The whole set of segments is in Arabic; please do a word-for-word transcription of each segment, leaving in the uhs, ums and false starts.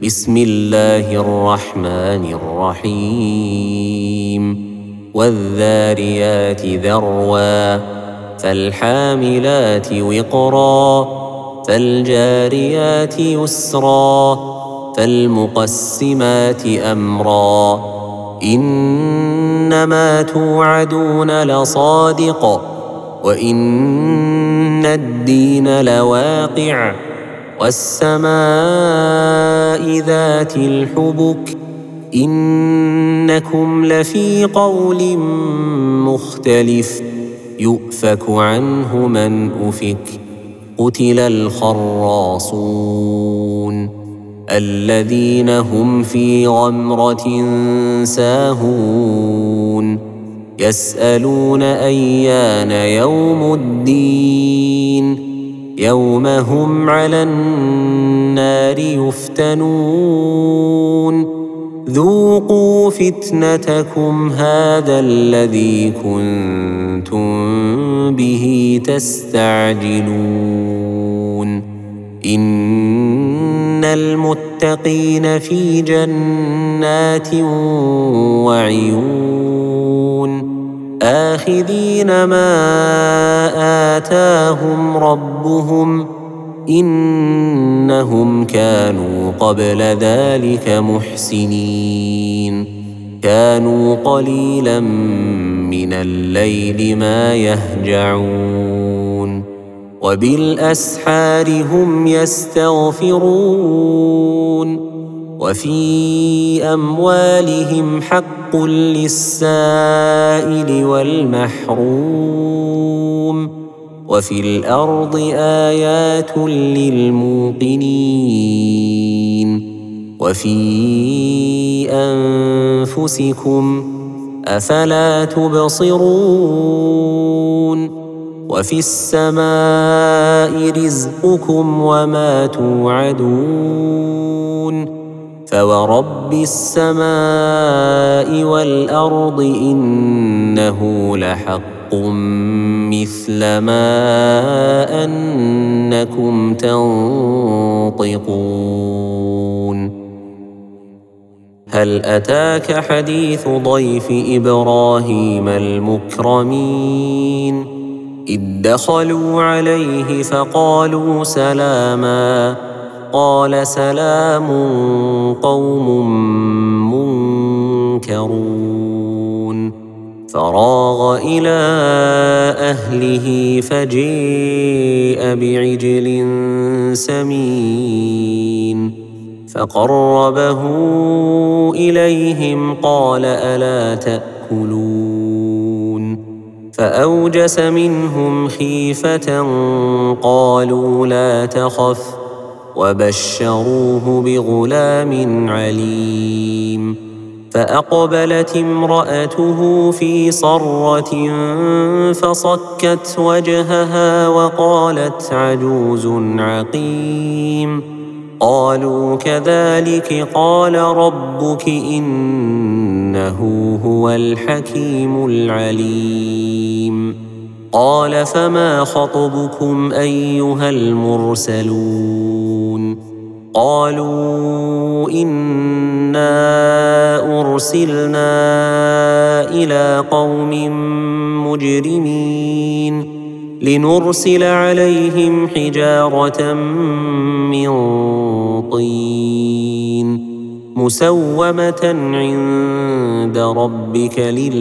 بسم الله الرحمن الرحيم والذاريات ذروا فالحاملات وقرا فالجاريات يسرا فالمقسمات أمرا إنما توعدون لصادق وإن الدين لواقع والسماء ذات الحبك إنكم لفي قول مختلف يؤفك عنه من أفك قتل الخراصون الذين هم في غمرة ساهون يسألون أيان يوم الدين يوم هم على النار يفتنون ذوقوا فتنتكم هذا الذي كنتم به تستعجلون إن المتقين في جنات وعيون آخذين ما آتاهم ربهم إنهم كانوا قبل ذلك محسنين كانوا قليلا من الليل ما يهجعون وبالأسحار هم يستغفرون وفي أموالهم حق للسائل والمحروم وفي الأرض آيات للموقنين وفي أنفسكم أفلا تبصرون وفي السماء رزقكم وما توعدون فورب السماء والأرض إنه لحق مثل ما أنكم تنطقون هل أتاك حديث ضيف إبراهيم المكرمين إذ دخلوا عليه فقالوا سلاما قال سلام قوم منكرون فراغ إلى أهله فجيء بعجل سمين فقربه إليهم قال ألا تأكلون فأوجس منهم خيفة قالوا لا تخف وبشروه بغلام عليم فأقبلت امرأته في صرة فصكت وجهها وقالت عجوز عقيم قالوا كذلك قال ربك إنه هو الحكيم العليم قال فما خطبكم أيها المرسلون قالوا إنا أرسلنا إلى قوم مجرمين لنرسل عليهم حجارة من طين مسومة عند ربك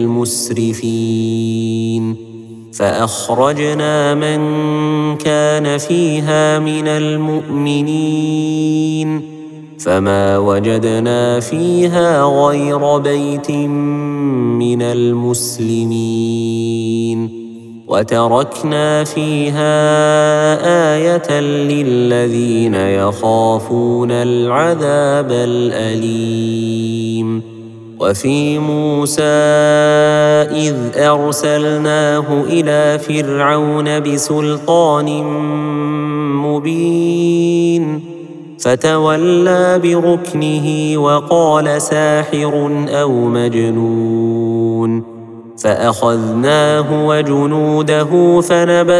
للمسرفين فأخرجنا من كان فيها من المؤمنين فما وجدنا فيها غير بيت من المسلمين وتركنا فيها آية للذين يخافون العذاب الأليم وفي موسى إذ أرسلناه إلى فرعون بسلطان مبين فتولى بركنه وقال ساحر أو مجنون فأخذناه وجنوده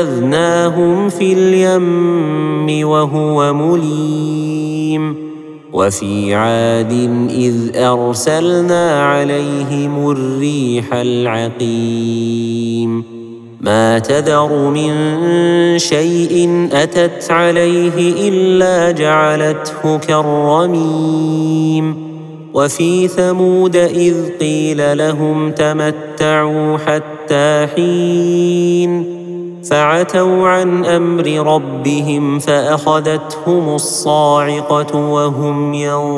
فنبذناهم في اليم وهو مليم وفي عاد إذ أرسلنا عليهم الريح العقيم ما تذر من شيء أتت عليه إلا جعلته كالرميم وفي ثمود إذ قيل لهم تمتعوا حتى حين فعتوا عن أمر ربهم فأخذتهم الصاعقة وهم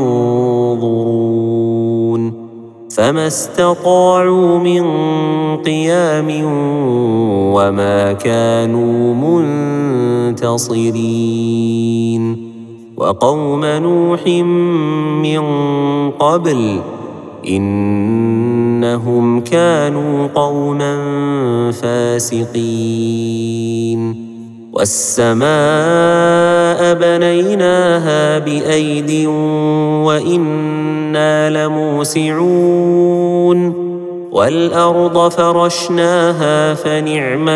ينظرون فما استطاعوا من قيام وما كانوا منتصرين وقوم نوح من قبل إنهم كانوا قوما فاسقين والسماء بنيناها بأيد وإنا لموسعون والأرض فرشناها فنعم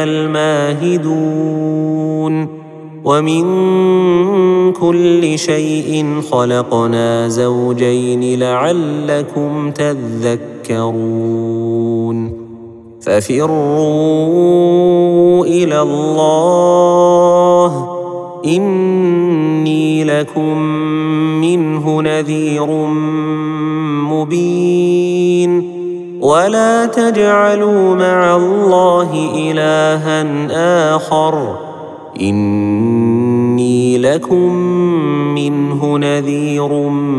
الماهدون ومن كل شيء خلقنا زوجين لعلكم تذكرون ففروا إلى الله إني لكم منه نذير مبين ولا تجعلوا مع الله إلها آخر إني لكم منه نذير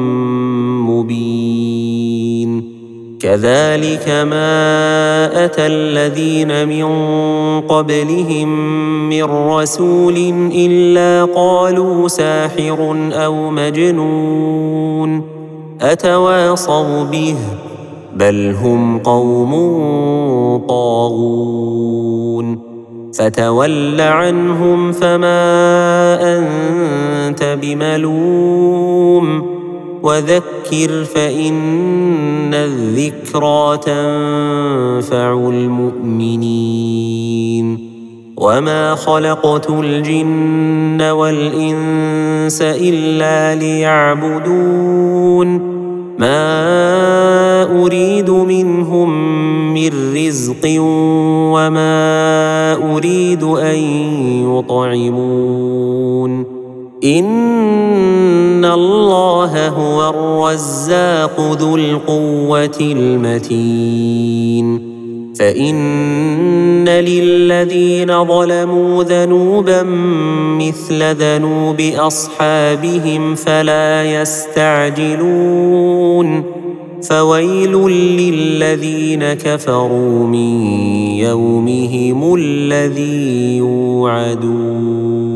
مبين كذلك ما أتى الذين من قبلهم من رسول إلا قالوا ساحر أو مجنون أتواصوا به بل هم قوم طاغون فتول عنهم فما أنت بملوم وذكر فإن الذكرى تنفع المؤمنين وما خلقت الجن والإنس إلا ليعبدون ما أريد منهم من رزق وما أريد أن يطعمون إن الله هو الرزاق ذو القوة المتين فإن للذين ظلموا ذنوبا مثل ذنوب أصحابهم فلا يستعجلون فويل للذين كفروا من يومهم الذي يوعدون.